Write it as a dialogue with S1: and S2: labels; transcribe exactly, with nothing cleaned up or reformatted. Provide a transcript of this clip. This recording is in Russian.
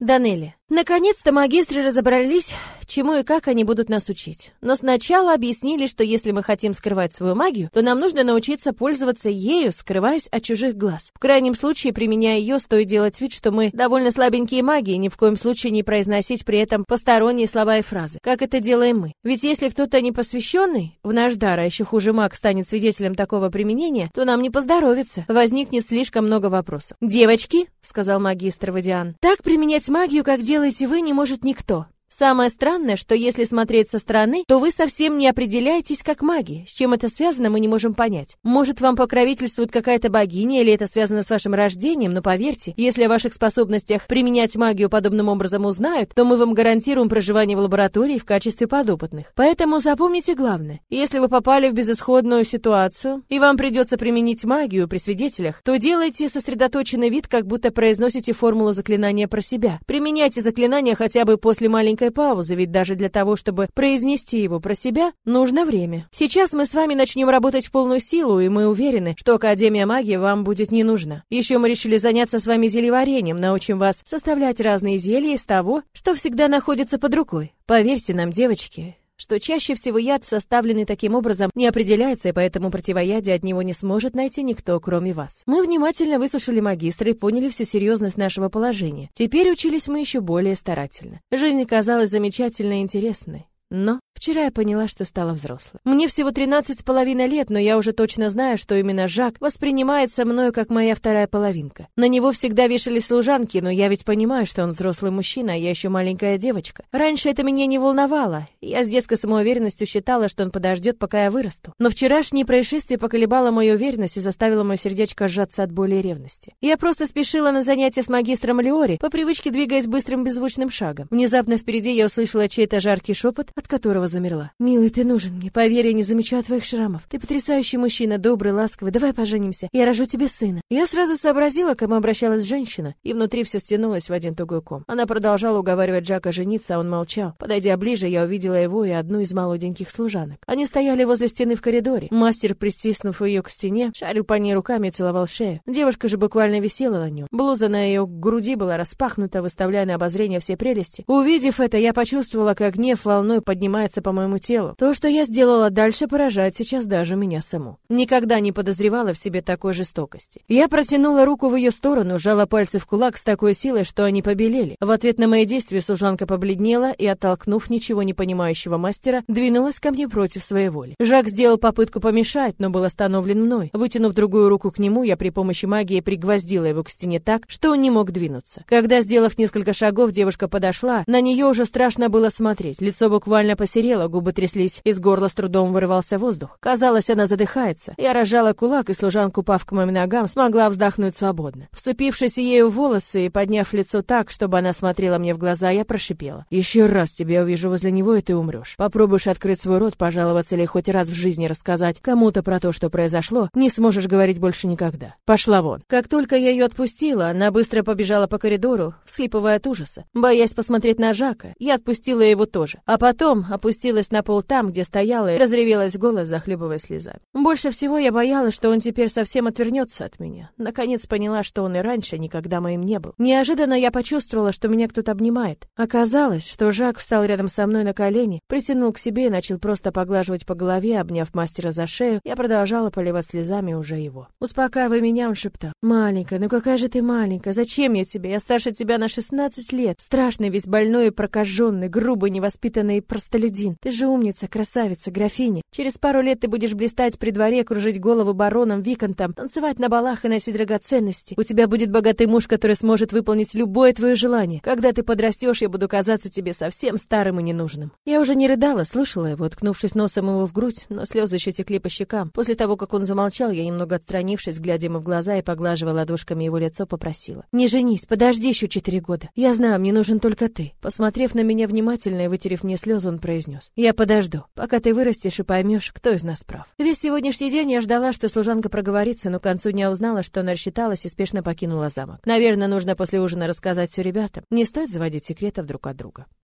S1: Данелли. Наконец-то магистры разобрались, чему и как они будут нас учить. Но сначала объяснили, что если мы хотим скрывать свою магию, то нам нужно научиться пользоваться ею, скрываясь от чужих глаз. В крайнем случае, применяя ее, стоит делать вид, что мы довольно слабенькие маги, и ни в коем случае не произносить при этом посторонние слова и фразы, как это делаем мы. Ведь если кто-то непосвященный в наш дар, а еще хуже маг, станет свидетелем такого применения, то нам не поздоровится. Возникнет слишком много вопросов. «Девочки», — сказал магистр Вадиан, — «так применять магию, как делаете вы, не может никто. Самое странное, что если смотреть со стороны, то вы совсем не определяетесь как маги. С чем это связано, мы не можем понять. Может, вам покровительствует какая-то богиня, или это связано с вашим рождением, но поверьте, если о ваших способностях применять магию подобным образом узнают, то мы вам гарантируем проживание в лаборатории в качестве подопытных. Поэтому запомните главное. Если вы попали в безысходную ситуацию, и вам придется применить магию при свидетелях, то делайте сосредоточенный вид, как будто произносите формулу заклинания про себя. Применяйте заклинание хотя бы после маленькой паузы, ведь даже для того, чтобы произнести его про себя, нужно время. Сейчас мы с вами начнем работать в полную силу, и мы уверены, что Академия магии вам будет не нужна. Еще мы решили заняться с вами зельеварением, научим вас составлять разные зелья из того, что всегда находится под рукой. Поверьте нам, девочки, что чаще всего яд, составленный таким образом, не определяется, и поэтому противоядие от него не сможет найти никто, кроме вас. Мы внимательно выслушали магистра и поняли всю серьезность нашего положения. Теперь учились мы еще более старательно. Жизнь казалась замечательной и интересной. Но вчера я поняла, что стала взрослой. Мне всего тринадцать с половиной лет, но я уже точно знаю, что именно Жак воспринимается мною как моя вторая половинка. На него всегда вешались служанки, но я ведь понимаю, что он взрослый мужчина, а я еще маленькая девочка. Раньше это меня не волновало. Я с детской самоуверенностью считала, что он подождет, пока я вырасту. Но вчерашнее происшествие поколебало мою уверенность и заставило мое сердечко сжаться от боли и ревности. Я просто спешила на занятия с магистром Леори, по привычке двигаясь быстрым беззвучным шагом. Внезапно впереди я услышала чей-то жаркий шепот, от которого замерла. «Милый, ты нужен мне, поверь, я не замечаю твоих шрамов. Ты потрясающий мужчина, добрый, ласковый, давай поженимся, я рожу тебе сына». Я сразу сообразила, к кому обращалась женщина, и внутри все стянулось в один тугой ком. Она продолжала уговаривать Жака жениться, а он молчал. Подойдя ближе, я увидела его и одну из молоденьких служанок. Они стояли возле стены в коридоре. Мастер, пристиснув ее к стене, шарил по ней руками и целовал шею. Девушка же буквально висела на нем. Блуза на ее груди была распахнута, выставляя на обозрение все прелести. Увидев это, я почувствовала, как гнев волной поднимается по моему телу. То, что я сделала дальше, поражает сейчас даже меня саму. Никогда не подозревала в себе такой жестокости. Я протянула руку в ее сторону, сжала пальцы в кулак с такой силой, что они побелели. В ответ на мои действия служанка побледнела и, оттолкнув ничего не понимающего мастера, двинулась ко мне против своей воли. Жак сделал попытку помешать, но был остановлен мной. Вытянув другую руку к нему, я при помощи магии пригвоздила его к стене так, что он не мог двинуться. Когда, сделав несколько шагов, девушка подошла, на нее уже страшно было смотреть. Лицо буквально посерела, губы тряслись, из горла с трудом вырывался воздух. Казалось, она задыхается. Я разжала кулак, и служанка, упав к моим ногам, смогла вздохнуть свободно. Вцепившись ею в волосы и подняв лицо так, чтобы она смотрела мне в глаза, я прошипела: «Еще раз тебя увижу возле него, и ты умрешь. Попробуешь открыть свой рот, пожаловаться или хоть раз в жизни рассказать кому-то про то, что произошло, не сможешь говорить больше никогда. Пошла вон». Как только я ее отпустила, она быстро побежала по коридору, всхлипывая от ужаса. Боясь посмотреть на Жака, я отпустила его тоже. А потом опустилась на пол там, где стояла, и разревелась в голос, захлебываясь слезами. Больше всего я боялась, что он теперь совсем отвернется от меня. Наконец поняла, что он и раньше никогда моим не был. Неожиданно я почувствовала, что меня кто-то обнимает. Оказалось, что Жак встал рядом со мной на колени, притянул к себе и начал просто поглаживать по голове, обняв мастера за шею. Я продолжала поливать слезами уже его. «Успокаивай меня», он шептал. «Маленькая, ну какая же ты маленькая? Зачем я тебе? Я старше тебя на шестнадцать лет. Страшный, весь больной и прокаженный, грубый, невоспитанный и простолюдин. Ты же умница, красавица, графиня. Через пару лет ты будешь блистать при дворе, кружить голову баронам, виконтам, танцевать на балах и носить драгоценности. У тебя будет богатый муж, который сможет выполнить любое твое желание. Когда ты подрастешь, я буду казаться тебе совсем старым и ненужным». Я уже не рыдала, слушала его, уткнувшись носом его в грудь, но слезы еще текли по щекам. После того, как он замолчал, я, немного отстранившись, глядя ему в глаза и поглаживая ладошками его лицо, попросила: «Не женись, подожди еще четыре года. Я знаю, мне нужен только ты». Посмотрев на меня внимательно и вытерев мне слезы, он произнес: «Я подожду, пока ты вырастешь и поймешь, кто из нас прав». Весь сегодняшний день я ждала, что служанка проговорится, но к концу дня узнала, что она рассчиталась и спешно покинула замок. Наверное, нужно после ужина рассказать все ребятам. Не стоит заводить секретов друг от друга.